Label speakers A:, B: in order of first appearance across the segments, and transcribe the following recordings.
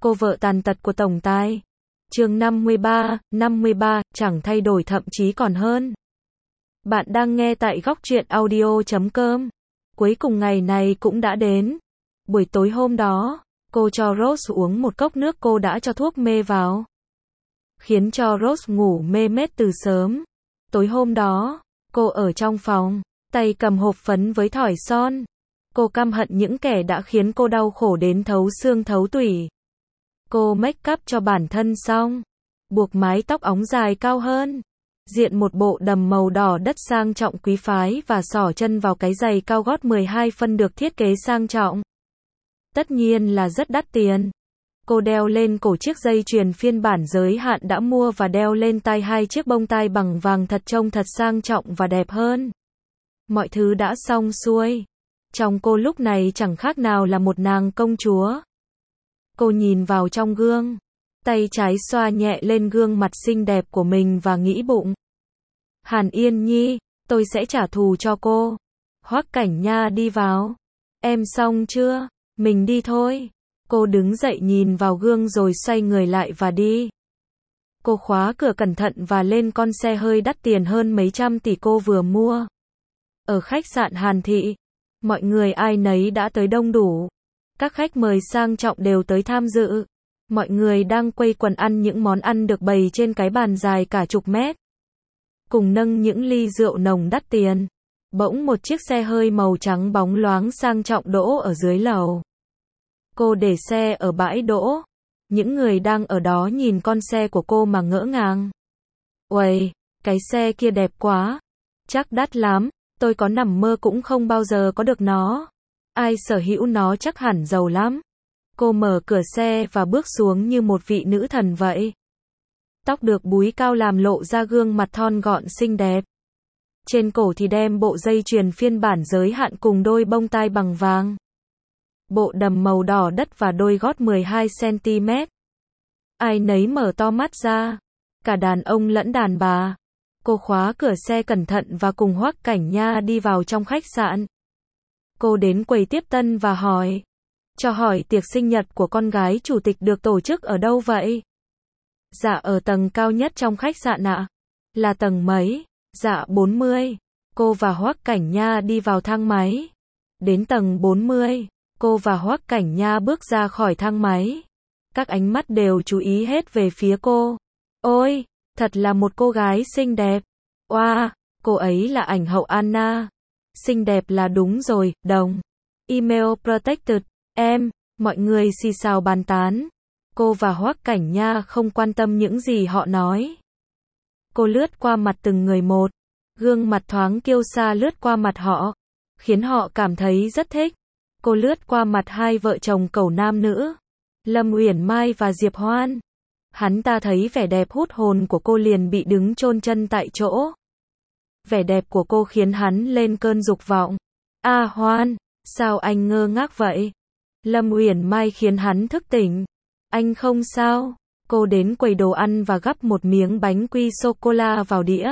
A: Cô vợ tàn tật của tổng tài. Chương 53, chẳng thay đổi thậm chí còn hơn. Bạn đang nghe tại góc truyện audio.com. Cuối cùng ngày này cũng đã đến. Buổi tối hôm đó, cô cho Rose uống một cốc nước cô đã cho thuốc mê vào, khiến cho Rose ngủ mê mết từ sớm. Tối hôm đó, cô ở trong phòng, tay cầm hộp phấn với thỏi son. Cô căm hận những kẻ đã khiến cô đau khổ đến thấu xương thấu tủy. Cô make up cho bản thân xong, buộc mái tóc óng dài cao hơn, diện một bộ đầm màu đỏ đất sang trọng quý phái và xỏ chân vào cái giày cao gót 12 phân được thiết kế sang trọng. Tất nhiên là rất đắt tiền. Cô đeo lên cổ chiếc dây chuyền phiên bản giới hạn đã mua và đeo lên tai 2 chiếc bông tai bằng vàng thật trông thật sang trọng và đẹp hơn. Mọi thứ đã xong xuôi. Trong cô lúc này chẳng khác nào là một nàng công chúa. Cô nhìn vào trong gương, tay trái xoa nhẹ lên gương mặt xinh đẹp của mình và nghĩ bụng. Hàn Yên Nhi, tôi sẽ trả thù cho cô. Hoắc Cảnh Nha đi vào. Em xong chưa? Mình đi thôi. Cô đứng dậy nhìn vào gương rồi xoay người lại và đi. Cô khóa cửa cẩn thận và lên con xe hơi đắt tiền hơn mấy trăm tỷ cô vừa mua. Ở khách sạn Hàn Thị, mọi người ai nấy đã tới đông đủ. Các khách mời sang trọng đều tới tham dự. Mọi người đang quây quần ăn những món ăn được bày trên cái bàn dài cả chục mét, cùng nâng những ly rượu nồng đắt tiền. Bỗng một chiếc xe hơi màu trắng bóng loáng sang trọng đỗ ở dưới lầu. Cô để xe ở bãi đỗ. Những người đang ở đó nhìn con xe của cô mà ngỡ ngàng. Uầy, cái xe kia đẹp quá. Chắc đắt lắm, tôi có nằm mơ cũng không bao giờ có được nó. Ai sở hữu nó chắc hẳn giàu lắm. Cô mở cửa xe và bước xuống như một vị nữ thần vậy. Tóc được búi cao làm lộ ra gương mặt thon gọn xinh đẹp. Trên cổ thì đem bộ dây chuyền phiên bản giới hạn cùng đôi bông tai bằng vàng, bộ đầm màu đỏ đất và đôi gót 12 cm. Ai nấy mở to mắt ra, cả đàn ông lẫn đàn bà. Cô khóa cửa xe cẩn thận và cùng Hoắc Cảnh Nha đi vào trong khách sạn. Cô đến quầy tiếp tân và hỏi. Cho hỏi tiệc sinh nhật của con gái chủ tịch được tổ chức ở đâu vậy? Dạ ở tầng cao nhất trong khách sạn ạ. Là tầng mấy? Dạ 40. Cô và Hoắc Cảnh Nha đi vào thang máy. Đến tầng 40, cô và Hoắc Cảnh Nha bước ra khỏi thang máy. Các ánh mắt đều chú ý hết về phía cô. Ôi, thật là một cô gái xinh đẹp. Oa, cô ấy là ảnh hậu Anna. Xinh đẹp là đúng rồi, đồng. Email protected. Mọi người xì xào bàn tán. Cô và Hoắc Cảnh Nha không quan tâm những gì họ nói. Cô lướt qua mặt từng người một. Gương mặt thoáng kiêu sa lướt qua mặt họ, khiến họ cảm thấy rất thích. Cô lướt qua mặt hai vợ chồng cẩu nam nữ, Lâm Uyển Mai và Diệp Hoan. Hắn ta thấy vẻ đẹp hút hồn của cô liền bị đứng chôn chân tại chỗ. Vẻ đẹp của cô khiến hắn lên cơn dục vọng. A Hoan, sao anh ngơ ngác vậy? Lâm Uyển Mai khiến hắn thức tỉnh. Anh không sao. Cô đến quầy đồ ăn và gắp một miếng bánh quy sô-cô-la vào đĩa.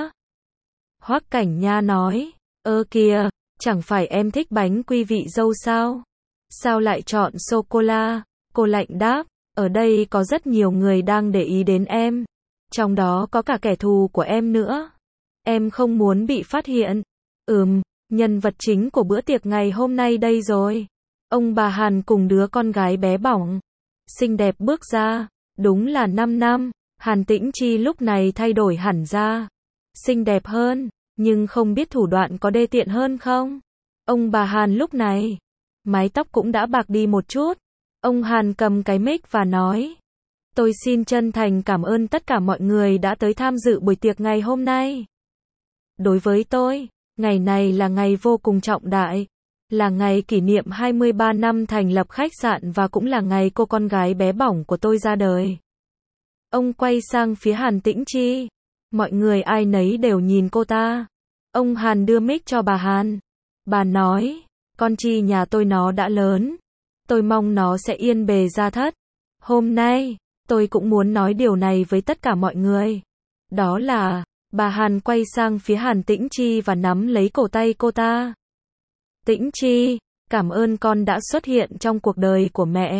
A: Hoắc Cảnh Nha nói, kìa, chẳng phải em thích bánh quy vị dâu sao? Sao lại chọn sô-cô-la? Cô lạnh đáp, ở đây có rất nhiều người đang để ý đến em. Trong đó có cả kẻ thù của em nữa. Em không muốn bị phát hiện. Nhân vật chính của bữa tiệc ngày hôm nay đây rồi. Ông bà Hàn cùng đứa con gái bé bỏng, xinh đẹp bước ra. Đúng là 5 năm, Hàn Tĩnh Chi lúc này thay đổi hẳn ra. Xinh đẹp hơn, nhưng không biết thủ đoạn có đê tiện hơn không? Ông bà Hàn lúc này, mái tóc cũng đã bạc đi một chút. Ông Hàn cầm cái mic và nói. Tôi xin chân thành cảm ơn tất cả mọi người đã tới tham dự buổi tiệc ngày hôm nay. Đối với tôi, ngày này là ngày vô cùng trọng đại. Là ngày kỷ niệm 23 năm thành lập khách sạn và cũng là ngày cô con gái bé bỏng của tôi ra đời. Ông quay sang phía Hàn Tĩnh Chi. Mọi người ai nấy đều nhìn cô ta. Ông Hàn đưa mic cho bà Hàn. Bà nói, con Chi nhà tôi nó đã lớn. Tôi mong nó sẽ yên bề gia thất. Hôm nay, tôi cũng muốn nói điều này với tất cả mọi người. Đó là, bà Hàn quay sang phía Hàn Tĩnh Chi và nắm lấy cổ tay cô ta. Tĩnh Chi, cảm ơn con đã xuất hiện trong cuộc đời của mẹ.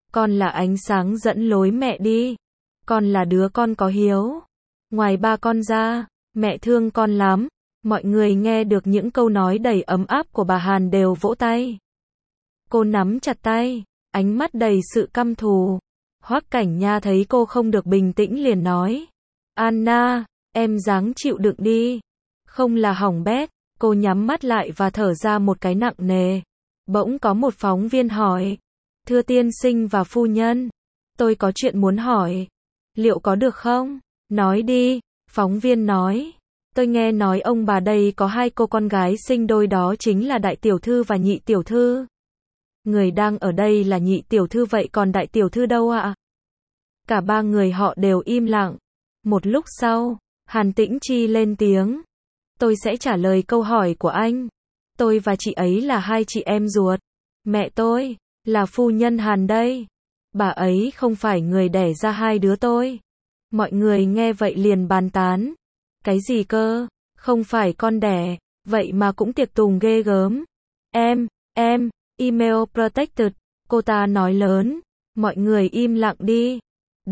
A: Con là ánh sáng dẫn lối mẹ đi. Con là đứa con có hiếu. Ngoài ba con ra, mẹ thương con lắm. Mọi người nghe được những câu nói đầy ấm áp của bà Hàn đều vỗ tay. Cô nắm chặt tay, ánh mắt đầy sự căm thù. Hoắc Cảnh Nha thấy cô không được bình tĩnh liền nói. Anna, em ráng chịu đựng đi. Không là hỏng bét. Cô nhắm mắt lại và thở ra một cái nặng nề. Bỗng có một phóng viên hỏi. Thưa tiên sinh và phu nhân, tôi có chuyện muốn hỏi. Liệu có được không? Nói đi, phóng viên nói. Tôi nghe nói ông bà đây có hai cô con gái sinh đôi, đó chính là đại tiểu thư và nhị tiểu thư. Người đang ở đây là nhị tiểu thư, vậy còn đại tiểu thư đâu ạ? Cả ba người họ đều im lặng. Một lúc sau, Hàn Tĩnh Chi lên tiếng. Tôi sẽ trả lời câu hỏi của anh. Tôi và chị ấy là hai chị em ruột. Mẹ tôi là phu nhân Hàn đây. Bà ấy không phải người đẻ ra hai đứa tôi. Mọi người nghe vậy liền bàn tán. Cái gì cơ? Không phải con đẻ, vậy mà cũng tiệc tùng ghê gớm. Em, email protected, cô ta nói lớn. Mọi người im lặng đi.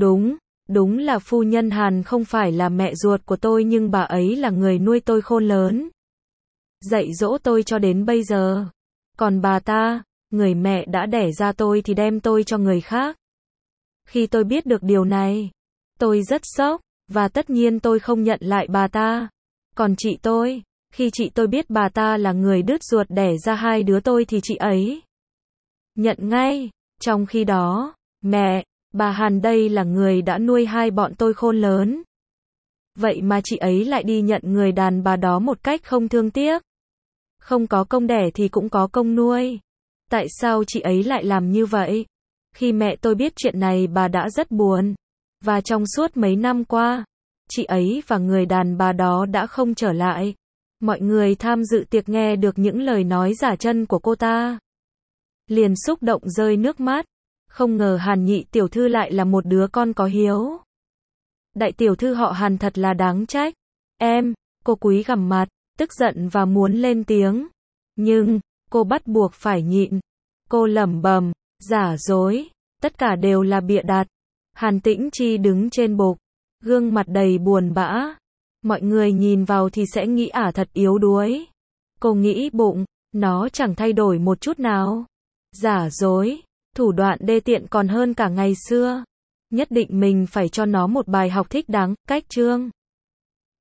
A: Đúng là phu nhân Hàn không phải là mẹ ruột của tôi, nhưng bà ấy là người nuôi tôi khôn lớn. Dạy dỗ tôi cho đến bây giờ. Còn bà ta, người mẹ đã đẻ ra tôi thì đem tôi cho người khác. Khi tôi biết được điều này, tôi rất sốc, và tất nhiên tôi không nhận lại bà ta. Còn chị tôi, khi chị tôi biết bà ta là người đứt ruột đẻ ra hai đứa tôi thì chị ấy nhận ngay. Trong khi đó, bà Hàn đây là người đã nuôi hai bọn tôi khôn lớn. Vậy mà chị ấy lại đi nhận người đàn bà đó một cách không thương tiếc. Không có công đẻ thì cũng có công nuôi. Tại sao chị ấy lại làm như vậy? Khi mẹ tôi biết chuyện này, bà đã rất buồn. Và trong suốt mấy năm qua, chị ấy và người đàn bà đó đã không trở lại. Mọi người tham dự tiệc nghe được những lời nói giả chân của cô ta, liền xúc động rơi nước mắt. Không ngờ Hàn nhị tiểu thư lại là một đứa con có hiếu. Đại tiểu thư họ Hàn thật là đáng trách. Cô cúi gằm mặt, tức giận và muốn lên tiếng. Nhưng, cô bắt buộc phải nhịn. Cô lẩm bẩm, giả dối, tất cả đều là bịa đặt. Hàn Tĩnh Chi đứng trên bục, gương mặt đầy buồn bã. Mọi người nhìn vào thì sẽ nghĩ thật yếu đuối. Cô nghĩ bụng, nó chẳng thay đổi một chút nào. Giả dối, thủ đoạn đê tiện còn hơn cả ngày xưa. Nhất định mình phải cho nó một bài học thích đáng. Cách chương